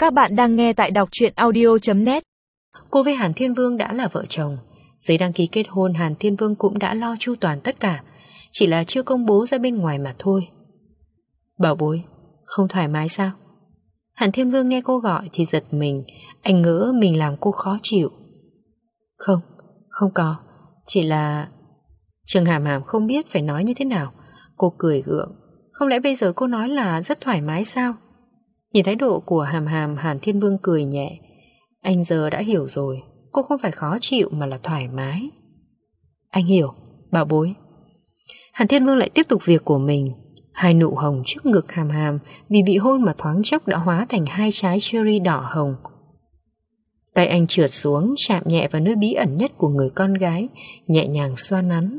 Các bạn đang nghe tại đọc truyện audio.net. Cô với Hàn Thiên Vương đã là vợ chồng. Giấy đăng ký kết hôn Hàn Thiên Vương cũng đã lo chu toàn tất cả, chỉ là chưa công bố ra bên ngoài mà thôi. Bảo bối, không thoải mái sao? Hàn Thiên Vương nghe cô gọi thì giật mình. Anh ngỡ mình làm cô khó chịu. Không có. Chỉ là... Trương Hàm Hàm không biết phải nói như thế nào. Cô cười gượng. Không lẽ bây giờ cô nói là rất thoải mái sao? Nhìn thái độ của Hàm Hàm, Hàn Thiên Vương cười nhẹ. Anh giờ đã hiểu rồi. Cô không phải khó chịu mà là thoải mái. Anh hiểu, bảo bối. Hàn Thiên Vương lại tiếp tục việc của mình. Hai nụ hồng trước ngực Hàm Hàm vì bị hôn mà thoáng chốc đã hóa thành hai trái cherry đỏ hồng. Tay anh trượt xuống, chạm nhẹ vào nơi bí ẩn nhất của người con gái, nhẹ nhàng xoa nắn.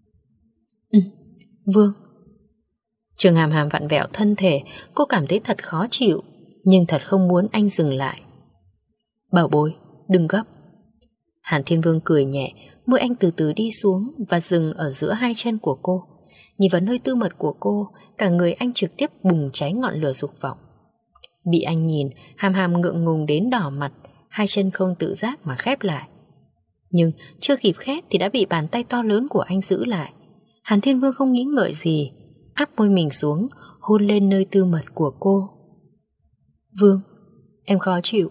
Vương. Trương Hàm Hàm vặn vẹo thân thể. Cô cảm thấy thật khó chịu, nhưng thật không muốn anh dừng lại. Bảo bối, đừng gấp. Hàn Thiên Vương cười nhẹ. Môi anh từ từ đi xuống và dừng ở giữa hai chân của cô. Nhìn vào nơi tư mật của cô, cả người anh trực tiếp bùng cháy ngọn lửa dục vọng. Bị anh nhìn, Hàm Hàm ngượng ngùng đến đỏ mặt, hai chân không tự giác mà khép lại. Nhưng chưa kịp khép thì đã bị bàn tay to lớn của anh giữ lại. Hàn Thiên Vương không nghĩ ngợi gì, áp môi mình xuống, hôn lên nơi tư mật của cô. Vương, em khó chịu.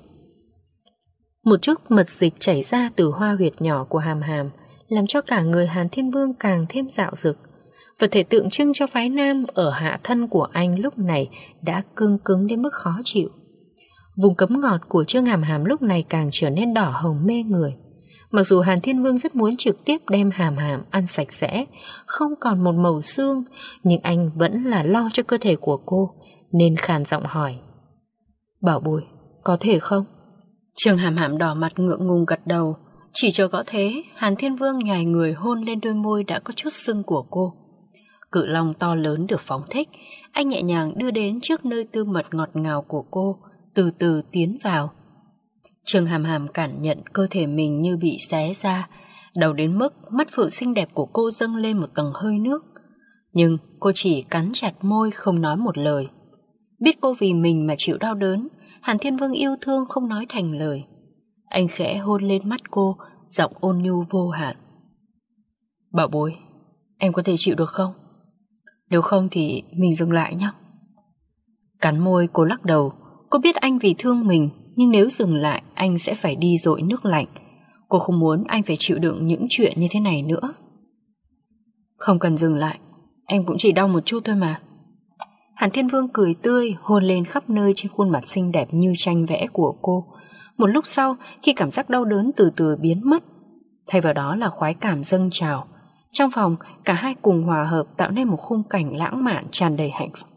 Một chút mật dịch chảy ra từ hoa huyệt nhỏ của Hàm Hàm, làm cho cả người Hàn Thiên Vương càng thêm dạo dực. Vật thể tượng trưng cho phái nam ở hạ thân của anh lúc này đã cương cứng đến mức khó chịu. Vùng cấm ngọt của Trương Hàm Hàm lúc này càng trở nên đỏ hồng mê người. Mặc dù Hàn Thiên Vương rất muốn trực tiếp đem Hàm Hàm ăn sạch sẽ, không còn một màu xương, nhưng anh vẫn là lo cho cơ thể của cô, nên khàn giọng hỏi. Bảo bối, có thể không? Trương Hàm Hàm đỏ mặt ngượng ngùng gật đầu. Chỉ chờ có thế, Hàn Thiên Vương nhòi người hôn lên đôi môi đã có chút sưng của cô. Cự long to lớn được phóng thích, anh nhẹ nhàng đưa đến trước nơi tư mật ngọt ngào của cô, từ từ tiến vào. Trương Hàm Hàm cảm nhận cơ thể mình như bị xé ra, đầu đến mức mắt phượng xinh đẹp của cô dâng lên một tầng hơi nước. Nhưng cô chỉ cắn chặt môi không nói một lời. Biết cô vì mình mà chịu đau đớn, Hàn Thiên Vương yêu thương không nói thành lời. Anh khẽ hôn lên mắt cô, giọng ôn nhu vô hạn. Bảo bối, em có thể chịu được không? Nếu không thì mình dừng lại nhé. Cắn môi cô lắc đầu. Cô biết anh vì thương mình, nhưng nếu dừng lại anh sẽ phải đi dội nước lạnh. Cô không muốn anh phải chịu đựng những chuyện như thế này nữa. Không cần dừng lại, em cũng chỉ đau một chút thôi mà. Hàn Thiên Vương cười tươi, hôn lên khắp nơi trên khuôn mặt xinh đẹp như tranh vẽ của cô. Một lúc sau, khi cảm giác đau đớn từ từ biến mất, thay vào đó là khoái cảm dâng trào. Trong phòng, cả hai cùng hòa hợp tạo nên một khung cảnh lãng mạn tràn đầy hạnh phúc.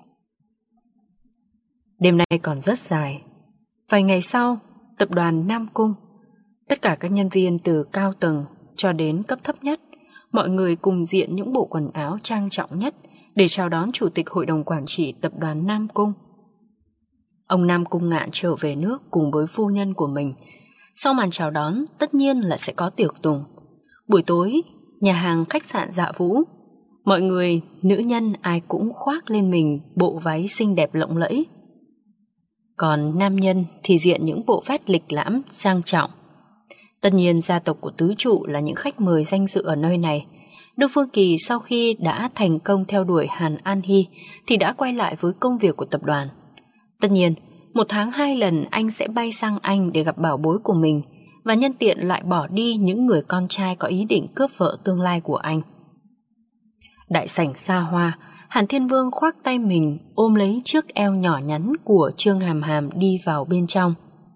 Đêm nay còn rất dài. Vài ngày sau, tập đoàn Nam Cung, tất cả các nhân viên từ cao tầng cho đến cấp thấp nhất, mọi người cùng diện những bộ quần áo trang trọng nhất để chào đón Chủ tịch Hội đồng Quản trị tập đoàn Nam Cung. Ông Nam Cung Ngạn trở về nước cùng với phu nhân của mình. Sau màn chào đón, tất nhiên là sẽ có tiệc tùng. Buổi tối, nhà hàng khách sạn Dạ Vũ, mọi người, nữ nhân ai cũng khoác lên mình bộ váy xinh đẹp lộng lẫy. Còn nam nhân thì diện những bộ vest lịch lãm, sang trọng. Tất nhiên gia tộc của tứ trụ là những khách mời danh dự ở nơi này. Đông Phương Kỳ sau khi đã thành công theo đuổi Hàn An Hy thì đã quay lại với công việc của tập đoàn. Tất nhiên, 1 tháng 2 lần anh sẽ bay sang Anh để gặp bảo bối của mình và nhân tiện lại bỏ đi những người con trai có ý định cướp vợ tương lai của anh. Đại sảnh xa hoa, Hàn Thiên Vương khoác tay mình ôm lấy chiếc eo nhỏ nhắn của Trương Hàm Hàm đi vào bên trong.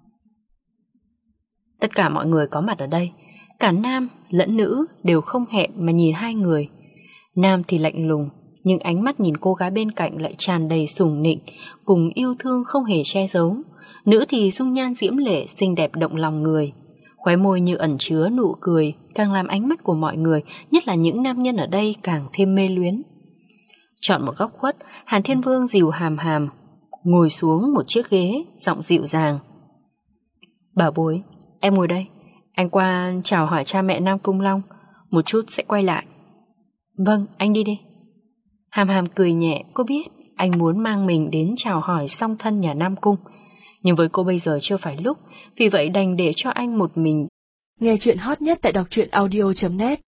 Tất cả mọi người có mặt ở đây, cả nam lẫn nữ đều không hẹn mà nhìn hai người. Nam thì lạnh lùng, nhưng ánh mắt nhìn cô gái bên cạnh lại tràn đầy sủng nịnh cùng yêu thương không hề che giấu. Nữ thì dung nhan diễm lệ xinh đẹp động lòng người, khóe môi như ẩn chứa nụ cười, càng làm ánh mắt của mọi người, nhất là những nam nhân ở đây, càng thêm mê luyến. Chọn một góc khuất, Hàn Thiên Vương dìu Hàm Hàm ngồi xuống một chiếc ghế, giọng dịu dàng. Bảo bối, em ngồi đây, anh qua chào hỏi cha mẹ Nam Cung Long, một chút sẽ quay lại. Vâng, anh đi đi. Hàm Hàm cười nhẹ, cô biết anh muốn mang mình đến chào hỏi song thân nhà Nam Cung. Nhưng với cô bây giờ chưa phải lúc, vì vậy đành để cho anh một mình. Nghe chuyện hot nhất tại đọc truyện audio.net